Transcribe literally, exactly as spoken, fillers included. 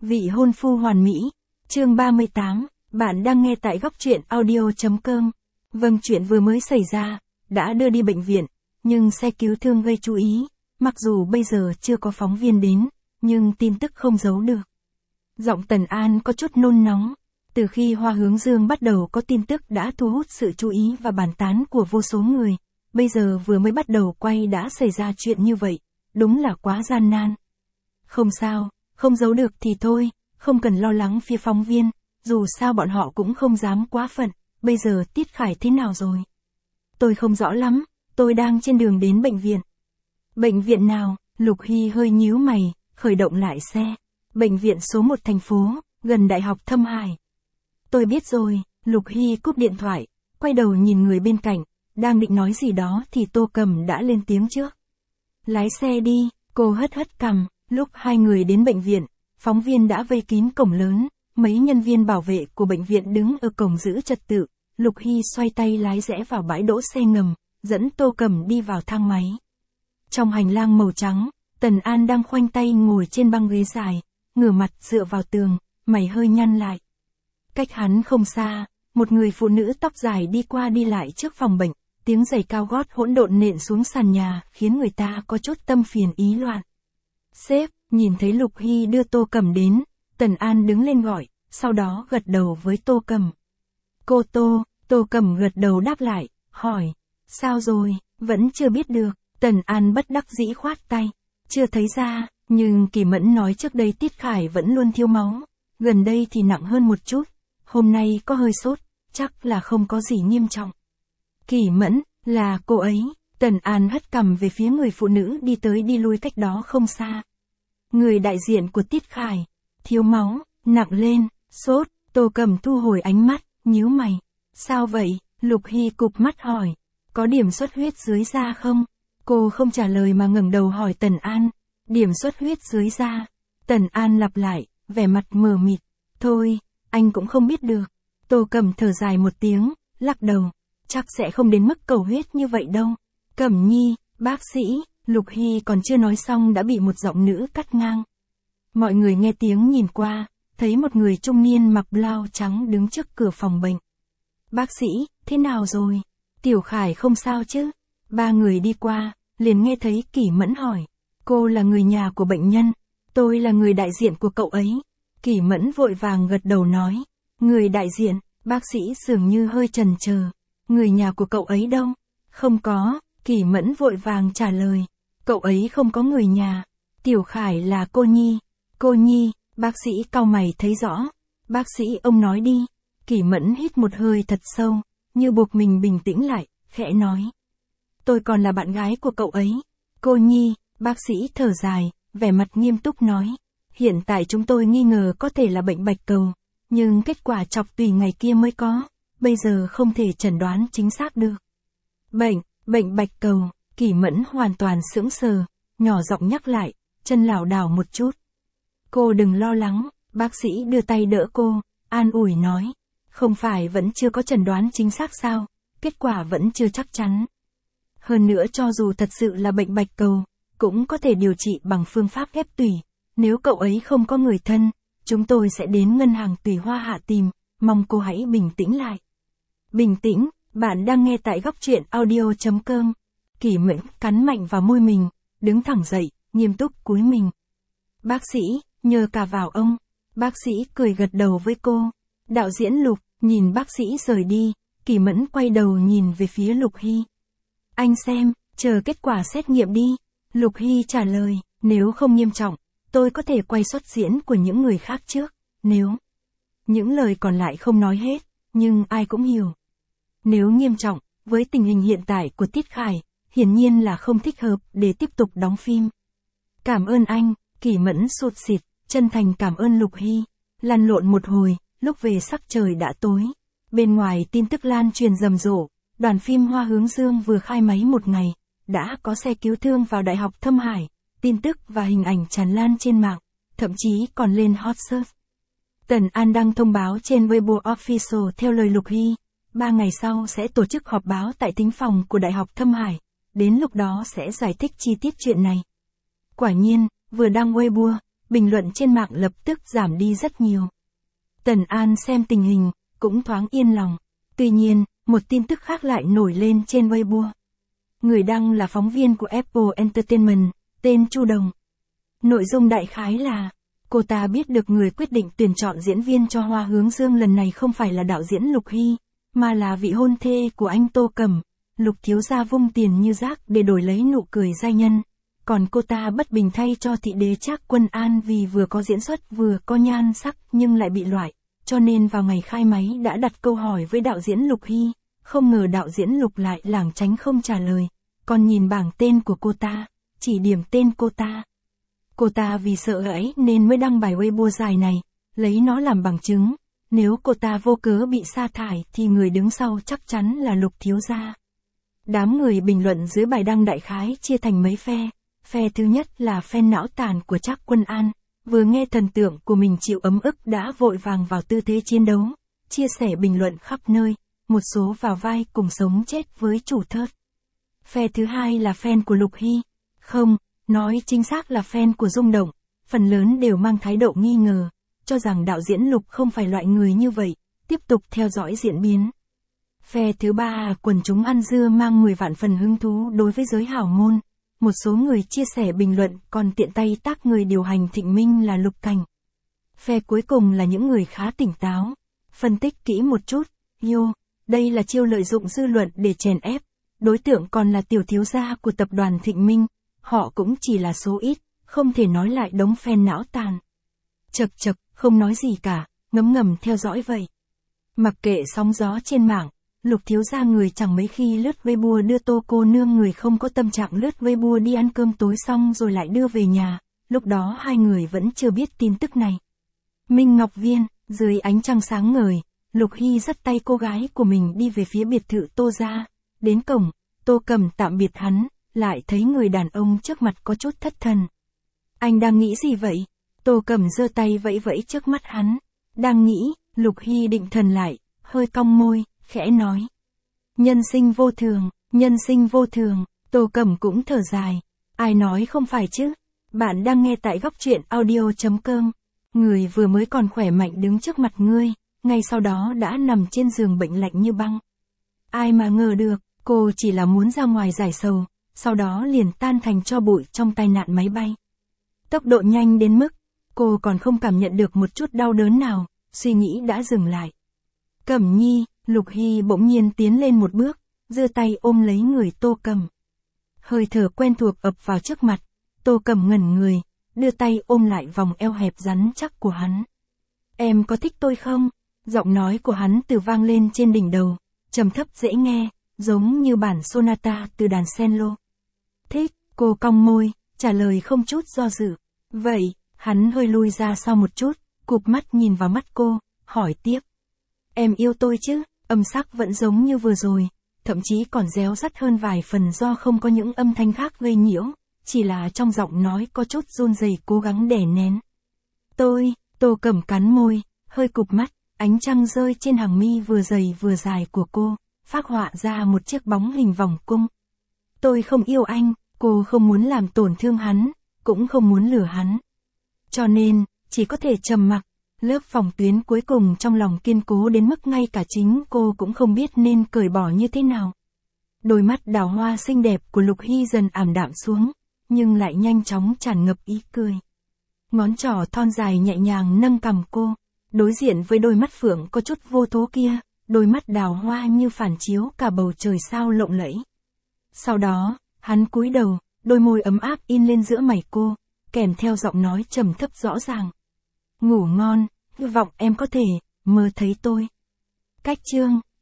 Vị hôn phu hoàn mỹ. Chương ba mươi tám, bạn đang nghe tại góc truyện audio chấm com. Vâng, chuyện vừa mới xảy ra, đã đưa đi bệnh viện, nhưng xe cứu thương gây chú ý, mặc dù bây giờ chưa có phóng viên đến, nhưng tin tức không giấu được. Giọng Tần An có chút nôn nóng, từ khi Hoa Hướng Dương bắt đầu có tin tức đã thu hút sự chú ý và bàn tán của vô số người, bây giờ vừa mới bắt đầu quay đã xảy ra chuyện như vậy, đúng là quá gian nan. Không sao, không giấu được thì thôi, không cần lo lắng phía phóng viên, dù sao bọn họ cũng không dám quá phận, bây giờ Tiết Khải thế nào rồi? Tôi không rõ lắm, tôi đang trên đường đến bệnh viện. Bệnh viện nào? Lục Hy hơi nhíu mày, khởi động lại xe. Bệnh viện số một thành phố, gần Đại học Thâm Hải. Tôi biết rồi, Lục Hy cúp điện thoại, quay đầu nhìn người bên cạnh, đang định nói gì đó thì Tô Cầm đã lên tiếng trước. Lái xe đi, cô hất hất cằm, lúc hai người đến bệnh viện, phóng viên đã vây kín cổng lớn, mấy nhân viên bảo vệ của bệnh viện đứng ở cổng giữ trật tự, Lục Hy xoay tay lái rẽ vào bãi đỗ xe ngầm, dẫn Tô Cầm đi vào thang máy. Trong hành lang màu trắng, Tần An đang khoanh tay ngồi trên băng ghế dài, ngửa mặt dựa vào tường, mày hơi nhăn lại. Cách hắn không xa, một người phụ nữ tóc dài đi qua đi lại trước phòng bệnh, tiếng giày cao gót hỗn độn nện xuống sàn nhà khiến người ta có chút tâm phiền ý loạn. Sếp, nhìn thấy Lục Hy đưa Tô Cầm đến, Tần An đứng lên gọi, sau đó gật đầu với Tô Cầm. Cô Tô, Tô Cầm gật đầu đáp lại, hỏi, sao rồi, vẫn chưa biết được, Tần An bất đắc dĩ khoát tay, chưa thấy ra, nhưng Kỳ Mẫn nói trước đây Tiết Khải vẫn luôn thiếu máu, gần đây thì nặng hơn một chút, hôm nay có hơi sốt, chắc là không có gì nghiêm trọng. Kỳ Mẫn, là cô ấy, Tần An hất cằm về phía người phụ nữ đi tới đi lui cách đó không xa. Người đại diện của Tiết Khải, thiếu máu, nặng lên, sốt, Tô Cầm thu hồi ánh mắt, nhíu mày. Sao vậy? Lục Hy cụp mắt hỏi, có điểm xuất huyết dưới da không? Cô không trả lời mà ngẩng đầu hỏi Tần An, điểm xuất huyết dưới da. Tần An lặp lại, vẻ mặt mờ mịt, thôi, anh cũng không biết được. Tô Cầm thở dài một tiếng, lắc đầu, chắc sẽ không đến mức cầu huyết như vậy đâu. Cẩm Nhi, bác sĩ, Lục Hy còn chưa nói xong đã bị một giọng nữ cắt ngang. Mọi người nghe tiếng nhìn qua, thấy một người trung niên mặc blau trắng đứng trước cửa phòng bệnh. Bác sĩ, thế nào rồi? Tiểu Khải không sao chứ? Ba người đi qua, liền nghe thấy Kỳ Mẫn hỏi. Cô là người nhà của bệnh nhân, tôi là người đại diện của cậu ấy. Kỳ Mẫn vội vàng gật đầu nói. Người đại diện, bác sĩ dường như hơi chần chờ. Người nhà của cậu ấy đâu? Không có, Kỳ Mẫn vội vàng trả lời. Cậu ấy không có người nhà. Tiểu Khải là cô Nhi. Cô Nhi, bác sĩ cau mày thấy rõ. Bác sĩ ông nói đi. Kỳ Mẫn hít một hơi thật sâu, như buộc mình bình tĩnh lại, khẽ nói. Tôi còn là bạn gái của cậu ấy. Cô Nhi, bác sĩ thở dài, vẻ mặt nghiêm túc nói. Hiện tại chúng tôi nghi ngờ có thể là bệnh bạch cầu, nhưng kết quả chọc tùy ngày kia mới có, bây giờ không thể chẩn đoán chính xác được. Bệnh, bệnh bạch cầu, Kỳ Mẫn hoàn toàn sững sờ, nhỏ giọng nhắc lại, chân lảo đảo một chút. Cô đừng lo lắng, bác sĩ đưa tay đỡ cô, an ủi nói. Không phải vẫn chưa có chẩn đoán chính xác sao, kết quả vẫn chưa chắc chắn. Hơn nữa cho dù thật sự là bệnh bạch cầu, cũng có thể điều trị bằng phương pháp ghép tủy. Nếu cậu ấy không có người thân, chúng tôi sẽ đến ngân hàng Tùy Hoa Hạ tìm, mong cô hãy bình tĩnh lại. Bình tĩnh, bạn đang nghe tại góc truyện audio chấm com. Kỳ Mẫn cắn mạnh vào môi mình, đứng thẳng dậy, nghiêm túc cúi mình. Bác sĩ, nhờ cả vào ông. Bác sĩ cười gật đầu với cô. Đạo diễn Lục, nhìn bác sĩ rời đi, Kỳ Mẫn quay đầu nhìn về phía Lục Hy. Anh xem, chờ kết quả xét nghiệm đi. Lục Hy trả lời, nếu không nghiêm trọng, tôi có thể quay xuất diễn của những người khác trước, nếu... Những lời còn lại không nói hết, nhưng ai cũng hiểu. Nếu nghiêm trọng, với tình hình hiện tại của Tiết Khải, hiển nhiên là không thích hợp để tiếp tục đóng phim. Cảm ơn anh, Kỳ Mẫn sụt sịt, chân thành cảm ơn Lục Hy. Lăn lộn một hồi, lúc về sắc trời đã tối. Bên ngoài tin tức lan truyền rầm rộ, đoàn phim Hoa Hướng Dương vừa khai máy một ngày, đã có xe cứu thương vào Đại học Thâm Hải, tin tức và hình ảnh tràn lan trên mạng, thậm chí còn lên hot search. Tần An đăng thông báo trên Weibo Official theo lời Lục Hy, ba ngày sau sẽ tổ chức họp báo tại thính phòng của Đại học Thâm Hải, đến lúc đó sẽ giải thích chi tiết chuyện này. Quả nhiên, vừa đăng Weibo, bình luận trên mạng lập tức giảm đi rất nhiều. Tần An xem tình hình, cũng thoáng yên lòng. Tuy nhiên, một tin tức khác lại nổi lên trên Weibo. Người đăng là phóng viên của Apple Entertainment, tên Chu Đồng. Nội dung đại khái là, cô ta biết được người quyết định tuyển chọn diễn viên cho Hoa Hướng Dương lần này không phải là đạo diễn Lục Hy, mà là vị hôn thê của anh Tô Cẩm. Lục thiếu gia vung tiền như rác để đổi lấy nụ cười giai nhân. Còn cô ta bất bình thay cho thị đế Trác Quân An vì vừa có diễn xuất vừa có nhan sắc nhưng lại bị loại. Cho nên vào ngày khai máy đã đặt câu hỏi với đạo diễn Lục Hy, không ngờ đạo diễn Lục lại lảng tránh không trả lời. Còn nhìn bảng tên của cô ta, chỉ điểm tên cô ta. Cô ta vì sợ hãi nên mới đăng bài Weibo dài này, lấy nó làm bằng chứng. Nếu cô ta vô cớ bị sa thải thì người đứng sau chắc chắn là Lục thiếu gia. Đám người bình luận dưới bài đăng đại khái chia thành mấy phe. Phe thứ nhất là fan não tàn của Trác Quân An, vừa nghe thần tượng của mình chịu ấm ức đã vội vàng vào tư thế chiến đấu, chia sẻ bình luận khắp nơi, một số vào vai cùng sống chết với chủ thớt. Phe thứ hai là fan của Lục Hy, không, nói chính xác là fan của Rung Động, phần lớn đều mang thái độ nghi ngờ, cho rằng đạo diễn Lục không phải loại người như vậy, tiếp tục theo dõi diễn biến. Phe thứ ba là quần chúng ăn dưa mang mười vạn phần hứng thú đối với giới hảo môn. Một số người chia sẻ bình luận còn tiện tay tác người điều hành Thịnh Minh là Lục Cảnh. Phe cuối cùng là những người khá tỉnh táo. Phân tích kỹ một chút, yo, đây là chiêu lợi dụng dư luận để chèn ép. Đối tượng còn là tiểu thiếu gia của tập đoàn Thịnh Minh. Họ cũng chỉ là số ít, không thể nói lại đống fan não tàn. Chật chật, không nói gì cả, ngấm ngầm theo dõi vậy. Mặc kệ sóng gió trên mạng. Lục thiếu gia người chẳng mấy khi lướt Weibo đưa Tô cô nương người không có tâm trạng lướt Weibo đi ăn cơm tối xong rồi lại đưa về nhà, lúc đó hai người vẫn chưa biết tin tức này. Minh Ngọc Viên, dưới ánh trăng sáng ngời, Lục Hy dắt tay cô gái của mình đi về phía biệt thự Tô gia, đến cổng, Tô Cẩm tạm biệt hắn, lại thấy người đàn ông trước mặt có chút thất thần. Anh đang nghĩ gì vậy? Tô Cẩm giơ tay vẫy vẫy trước mắt hắn, đang nghĩ, Lục Hy định thần lại, hơi cong môi. Khẽ nói. Nhân sinh vô thường, nhân sinh vô thường, Tô Cẩm cũng thở dài. Ai nói không phải chứ? Bạn đang nghe tại góc truyện audio chấm com. Người vừa mới còn khỏe mạnh đứng trước mặt ngươi, ngay sau đó đã nằm trên giường bệnh lạnh như băng. Ai mà ngờ được, cô chỉ là muốn ra ngoài giải sầu, sau đó liền tan thành tro bụi trong tai nạn máy bay. Tốc độ nhanh đến mức, cô còn không cảm nhận được một chút đau đớn nào, suy nghĩ đã dừng lại. Cẩm Nhi. Lục Hy bỗng nhiên tiến lên một bước, giơ tay ôm lấy người Tô Cẩm. Hơi thở quen thuộc ập vào trước mặt, Tô Cẩm ngẩn người, đưa tay ôm lại vòng eo hẹp rắn chắc của hắn. Em có thích tôi không? Giọng nói của hắn từ vang lên trên đỉnh đầu, trầm thấp dễ nghe, giống như bản sonata từ đàn cello. Thích, cô cong môi, trả lời không chút do dự. Vậy, hắn hơi lui ra sau một chút, cụp mắt nhìn vào mắt cô, hỏi tiếp. Em yêu tôi chứ? Âm sắc vẫn giống như vừa rồi, thậm chí còn réo rắt hơn vài phần do không có những âm thanh khác gây nhiễu, chỉ là trong giọng nói có chút run rẩy cố gắng đè nén. Tôi, Tô Cẩm cắn môi, hơi cụp mắt, ánh trăng rơi trên hàng mi vừa dày vừa dài của cô, phác họa ra một chiếc bóng hình vòng cung. Tôi không yêu anh, cô không muốn làm tổn thương hắn, cũng không muốn lừa hắn. Cho nên, chỉ có thể trầm mặc. Lớp phòng tuyến cuối cùng trong lòng kiên cố đến mức ngay cả chính cô cũng không biết nên cởi bỏ như thế nào. Đôi mắt đào hoa xinh đẹp của Lục Hy dần ảm đạm xuống, nhưng lại nhanh chóng tràn ngập ý cười. Ngón trỏ thon dài nhẹ nhàng nâng cằm cô, đối diện với đôi mắt phượng có chút vô thố kia, đôi mắt đào hoa như phản chiếu cả bầu trời sao lộng lẫy. Sau đó, hắn cúi đầu, đôi môi ấm áp in lên giữa mày cô, kèm theo giọng nói trầm thấp rõ ràng. Ngủ ngon, hy vọng em có thể mơ thấy tôi. Cách chương